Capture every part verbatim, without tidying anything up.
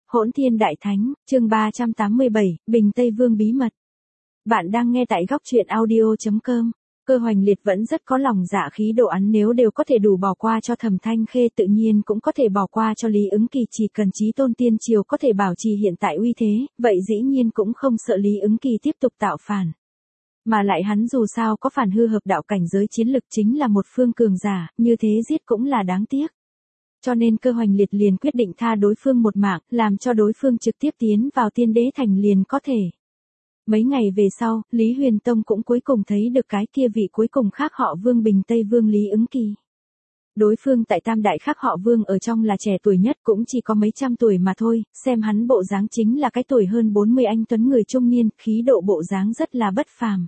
Hỗn Thiên Đại Thánh, chương ba trăm tám mươi bảy, Bình Tây Vương bí mật. Bạn đang nghe tại góc truyện audio chấm com. Cơ Hoành Liệt vẫn rất có lòng dạ khí độ án, nếu đều có thể đủ bỏ qua cho Thẩm Thanh Khê tự nhiên cũng có thể bỏ qua cho Lý Ứng Kỳ, chỉ cần Chí Tôn Tiên Triều có thể bảo trì hiện tại uy thế, vậy dĩ nhiên cũng không sợ Lý Ứng Kỳ tiếp tục tạo phản. Mà lại hắn dù sao có phản hư hợp đạo cảnh giới chiến lực, chính là một phương cường giả, như thế giết cũng là đáng tiếc. Cho nên Cơ Hoành Liệt liền quyết định tha đối phương một mạng, làm cho đối phương trực tiếp tiến vào Tiên Đế Thành liền có thể. Mấy ngày về sau, Lý Huyền Tông cũng cuối cùng thấy được cái kia vị cuối cùng khác họ Vương Bình Tây Vương Lý Ứng Kỳ. Đối phương tại tam đại khác họ Vương ở trong là trẻ tuổi nhất, cũng chỉ có mấy trăm tuổi mà thôi, xem hắn bộ dáng chính là cái tuổi hơn bốn mươi anh tuấn người trung niên, khí độ bộ dáng rất là bất phàm.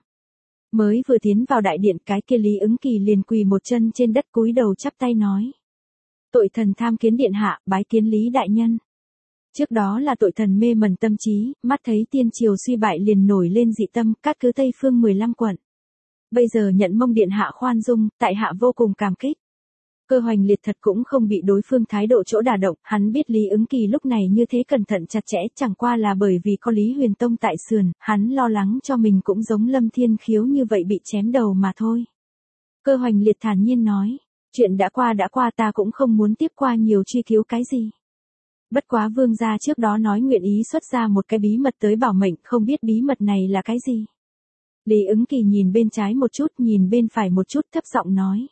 Mới vừa tiến vào đại điện, cái kia Lý Ứng Kỳ liền quỳ một chân trên đất cúi đầu chắp tay nói. Tội thần tham kiến điện hạ, bái kiến Lý đại nhân. Trước đó là tội thần mê mẩn tâm trí, mắt thấy tiên triều suy bại liền nổi lên dị tâm, cát cứ Tây Phương mười lăm quận. Bây giờ nhận mong điện hạ khoan dung, tại hạ vô cùng cảm kích. Cơ Hoành Liệt thật cũng không bị đối phương thái độ chỗ đả động, hắn biết Lý Ứng Kỳ lúc này như thế cẩn thận chặt chẽ, chẳng qua là bởi vì có Lý Huyền Tông tại sườn, hắn lo lắng cho mình cũng giống Lâm Thiên Khiếu như vậy bị chém đầu mà thôi. Cơ Hoành Liệt thản nhiên nói. Chuyện đã qua đã qua, ta cũng không muốn tiếp qua nhiều truy cứu cái gì. Bất quá vương gia trước đó nói nguyện ý xuất ra một cái bí mật tới bảo mệnh, không biết bí mật này là cái gì. Lý Ứng Kỳ nhìn bên trái một chút, nhìn bên phải một chút, thấp giọng nói.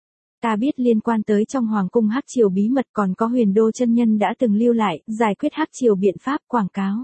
Ta biết liên quan tới trong hoàng cung Hắc Triều bí mật, còn có Huyền Đô chân nhân đã từng lưu lại, giải quyết Hắc Triều biện pháp quảng cáo.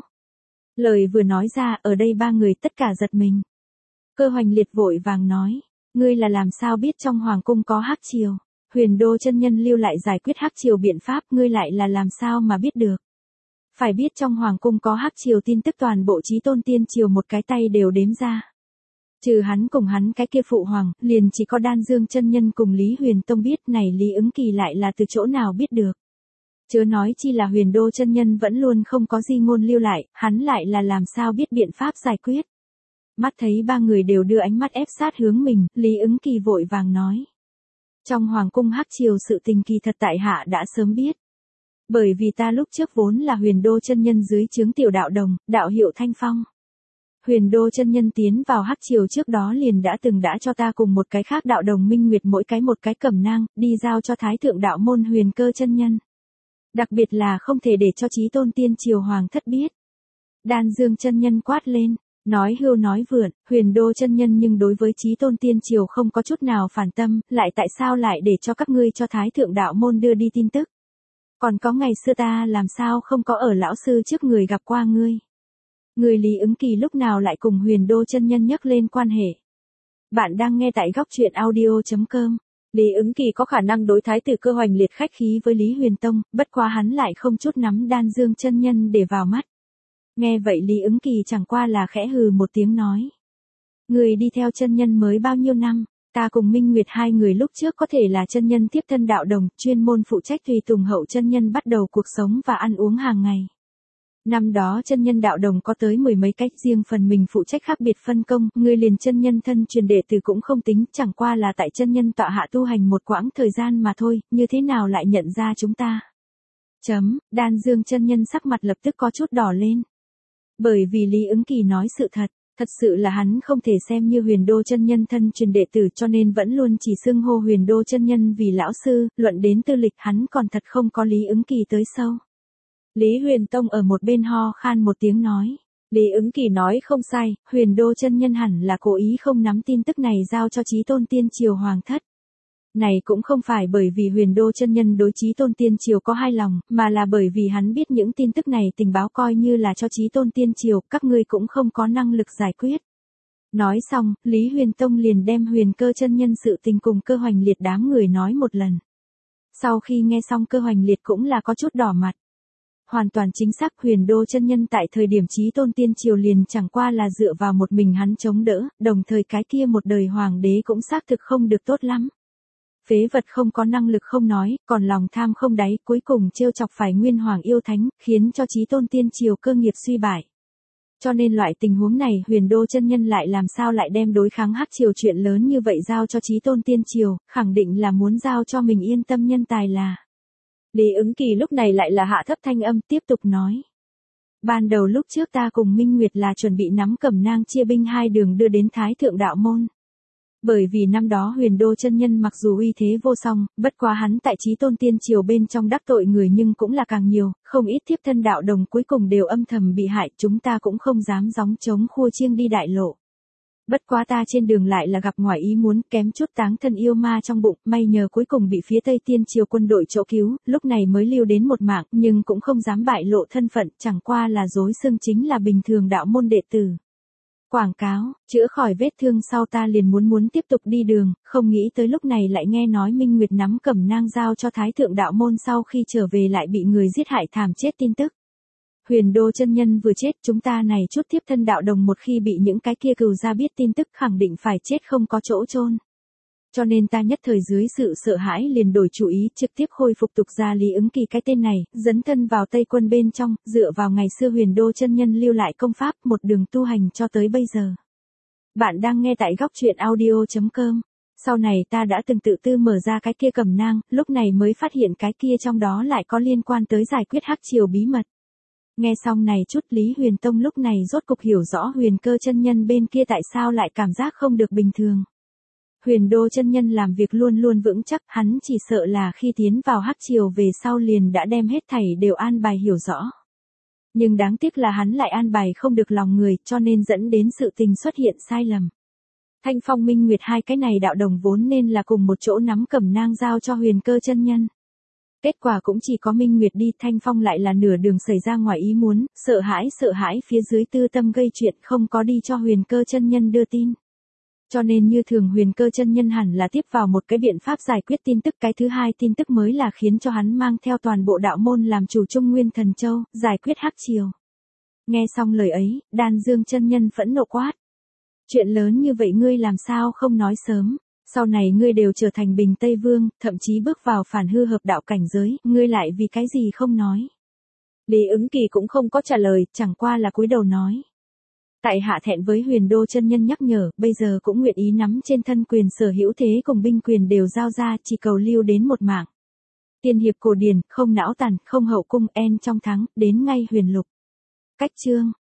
Lời vừa nói ra, ở đây ba người tất cả giật mình. Cơ Hoành Liệt vội vàng nói. Ngươi là làm sao biết trong hoàng cung có Hắc Triều? Huyền Đô chân nhân lưu lại giải quyết Hắc Triều biện pháp, ngươi lại là làm sao mà biết được? Phải biết trong hoàng cung có Hắc Triều tin tức toàn bộ Chí Tôn Tiên Triều một cái tay đều đếm ra. Trừ hắn cùng hắn cái kia phụ hoàng, liền chỉ có Đan Dương chân nhân cùng Lý Huyền Tông biết, này Lý Ứng Kỳ lại là từ chỗ nào biết được? Chớ nói chi là Huyền Đô chân nhân vẫn luôn không có di ngôn lưu lại, hắn lại là làm sao biết biện pháp giải quyết? Mắt thấy ba người đều đưa ánh mắt ép sát hướng mình, Lý Ứng Kỳ vội vàng nói. Trong hoàng cung Hắc Triều sự tình kỳ thật tại hạ đã sớm biết. Bởi vì ta lúc trước vốn là Huyền Đô chân nhân dưới trướng tiểu đạo đồng, đạo hiệu Thanh Phong. Huyền Đô chân nhân tiến vào Hắc Triều trước đó liền đã từng đã cho ta cùng một cái khác đạo đồng Minh Nguyệt mỗi cái một cái cẩm nang, đi giao cho Thái thượng đạo môn Huyền Cơ chân nhân. Đặc biệt là không thể để cho Chí Tôn Tiên Triều hoàng thất biết. Đan Dương chân nhân quát lên. Nói hưu nói vượn, Huyền Đô chân nhân nhưng đối với Chí Tôn Tiên Triều không có chút nào phản tâm, lại tại sao lại để cho các ngươi cho Thái thượng đạo môn đưa đi tin tức? Còn có ngày xưa ta làm sao không có ở lão sư trước người gặp qua ngươi? Người Lý Ứng Kỳ lúc nào lại cùng Huyền Đô chân nhân nhắc lên quan hệ? Bạn đang nghe tại góc truyện audio chấm com. Lý Ứng Kỳ có khả năng đối thái tử Cơ Hoành Liệt khách khí với Lý Huyền Tông, bất quá hắn lại không chút nắm Đan Dương chân nhân để vào mắt. Nghe vậy Lý Ứng Kỳ chẳng qua là khẽ hừ một tiếng nói. Người đi theo chân nhân mới bao nhiêu năm, ta cùng Minh Nguyệt hai người lúc trước có thể là chân nhân tiếp thân đạo đồng, chuyên môn phụ trách tùy tùng hậu chân nhân bắt đầu cuộc sống và ăn uống hàng ngày. Năm đó chân nhân đạo đồng có tới mười mấy cách, riêng phần mình phụ trách khác biệt phân công, người liền chân nhân thân truyền đệ tử cũng không tính, chẳng qua là tại chân nhân tọa hạ tu hành một quãng thời gian mà thôi, như thế nào lại nhận ra chúng ta? Chấm, Đan Dương chân nhân sắc mặt lập tức có chút đỏ lên. Bởi vì Lý Ứng Kỳ nói sự thật, thật sự là hắn không thể xem như Huyền Đô chân nhân thân truyền đệ tử, cho nên vẫn luôn chỉ xưng hô Huyền Đô chân nhân vì lão sư, luận đến tư lịch hắn còn thật không có Lý Ứng Kỳ tới sâu. Lý Huyền Tông ở một bên ho khan một tiếng nói. Lý Ứng Kỳ nói không sai, Huyền Đô chân nhân hẳn là cố ý không nắm tin tức này giao cho Chí Tôn Tiên Triều hoàng thất. Này cũng không phải bởi vì Huyền Đô chân nhân đối Chí Tôn Tiên Triều có hai lòng, mà là bởi vì hắn biết những tin tức này tình báo coi như là cho Chí Tôn Tiên Triều, các ngươi cũng không có năng lực giải quyết. Nói xong, Lý Huyền Tông liền đem Huyền Cơ chân nhân sự tình cùng Cơ Hoành Liệt đám người nói một lần. Sau khi nghe xong Cơ Hoành Liệt cũng là có chút đỏ mặt. Hoàn toàn chính xác, Huyền Đô chân nhân tại thời điểm Chí Tôn Tiên Triều liền chẳng qua là dựa vào một mình hắn chống đỡ, đồng thời cái kia một đời hoàng đế cũng xác thực không được tốt lắm. Phế vật không có năng lực không nói, còn lòng tham không đáy, cuối cùng trêu chọc phải Nguyên Hoàng yêu thánh, khiến cho Chí Tôn Tiên Triều cơ nghiệp suy bại. Cho nên loại tình huống này Huyền Đô chân nhân lại làm sao lại đem đối kháng Hắc Triều chuyện lớn như vậy giao cho Chí Tôn Tiên Triều, khẳng định là muốn giao cho mình yên tâm nhân tài là. Lý Ứng Kỳ lúc này lại là hạ thấp thanh âm tiếp tục nói. Ban đầu lúc trước ta cùng Minh Nguyệt là chuẩn bị nắm Cẩm Nang chia binh hai đường đưa đến Thái Thượng Đạo Môn. Bởi vì năm đó Huyền Đô chân nhân mặc dù uy thế vô song, bất quá hắn tại Chí Tôn Tiên Triều bên trong đắc tội người nhưng cũng là càng nhiều, không ít thiếp thân đạo đồng cuối cùng đều âm thầm bị hại, chúng ta cũng không dám gióng trống khua chiêng đi đại lộ. Bất quá ta trên đường lại là gặp ngoài ý muốn, kém chút táng thân yêu ma trong bụng, may nhờ cuối cùng bị phía Tây Tiên Triều quân đội chỗ cứu, lúc này mới lưu đến một mạng, nhưng cũng không dám bại lộ thân phận, chẳng qua là dối xưng chính là bình thường đạo môn đệ tử. Quảng cáo, chữa khỏi vết thương sau ta liền muốn muốn tiếp tục đi đường, không nghĩ tới lúc này lại nghe nói Minh Nguyệt nắm Cẩm Nang giao cho Thái Thượng Đạo Môn sau khi trở về lại bị người giết hại thảm chết tin tức. Huyền Đô chân nhân vừa chết, chúng ta này chút tiếp thân đạo đồng một khi bị những cái kia cừu ra biết tin tức khẳng định phải chết không có chỗ chôn. Cho nên ta nhất thời dưới sự sợ hãi liền đổi chủ ý, trực tiếp khôi phục tục gia Lý Ứng Kỳ cái tên này, dấn thân vào Tây quân bên trong, dựa vào ngày xưa Huyền Đô chân nhân lưu lại công pháp, một đường tu hành cho tới bây giờ. Bạn đang nghe tại góc truyện audio chấm com. Sau này ta đã từng tự tư mở ra cái kia Cẩm Nang, lúc này mới phát hiện cái kia trong đó lại có liên quan tới giải quyết Hắc Triều bí mật. Nghe xong này chút, Lý Huyền Tông lúc này rốt cục hiểu rõ Huyền Cơ chân nhân bên kia tại sao lại cảm giác không được bình thường. Huyền Đô chân nhân làm việc luôn luôn vững chắc, hắn chỉ sợ là khi tiến vào Hắc Triều về sau liền đã đem hết thảy đều an bài hiểu rõ. Nhưng đáng tiếc là hắn lại an bài không được lòng người, cho nên dẫn đến sự tình xuất hiện sai lầm. Thanh Phong Minh Nguyệt hai cái này đạo đồng vốn nên là cùng một chỗ nắm Cẩm Nang giao cho Huyền Cơ chân nhân. Kết quả cũng chỉ có Minh Nguyệt đi, Thanh Phong lại là nửa đường xảy ra ngoài ý muốn, sợ hãi sợ hãi phía dưới tư tâm gây chuyện, không có đi cho Huyền Cơ chân nhân đưa tin. Cho nên như thường Huyền Cơ chân nhân hẳn là tiếp vào một cái biện pháp giải quyết tin tức, cái thứ hai tin tức mới là khiến cho hắn mang theo toàn bộ đạo môn làm chủ Trung Nguyên Thần Châu, giải quyết Hắc Triều. Nghe xong lời ấy, Đan Dương chân nhân phẫn nộ quát. Chuyện lớn như vậy ngươi làm sao không nói sớm, sau này ngươi đều trở thành Bình Tây Vương, thậm chí bước vào phản hư hợp đạo cảnh giới, ngươi lại vì cái gì không nói. Lý Ứng Kỳ cũng không có trả lời, chẳng qua là cúi đầu nói. Tại hạ thẹn với Huyền Đô chân nhân nhắc nhở, bây giờ cũng nguyện ý nắm trên thân quyền sở hữu thế cùng binh quyền đều giao ra, chỉ cầu lưu đến một mạng. Tiên hiệp cổ điển, không não tàn, không hậu cung, en trong thắng, đến ngay huyền lục. Cách chương.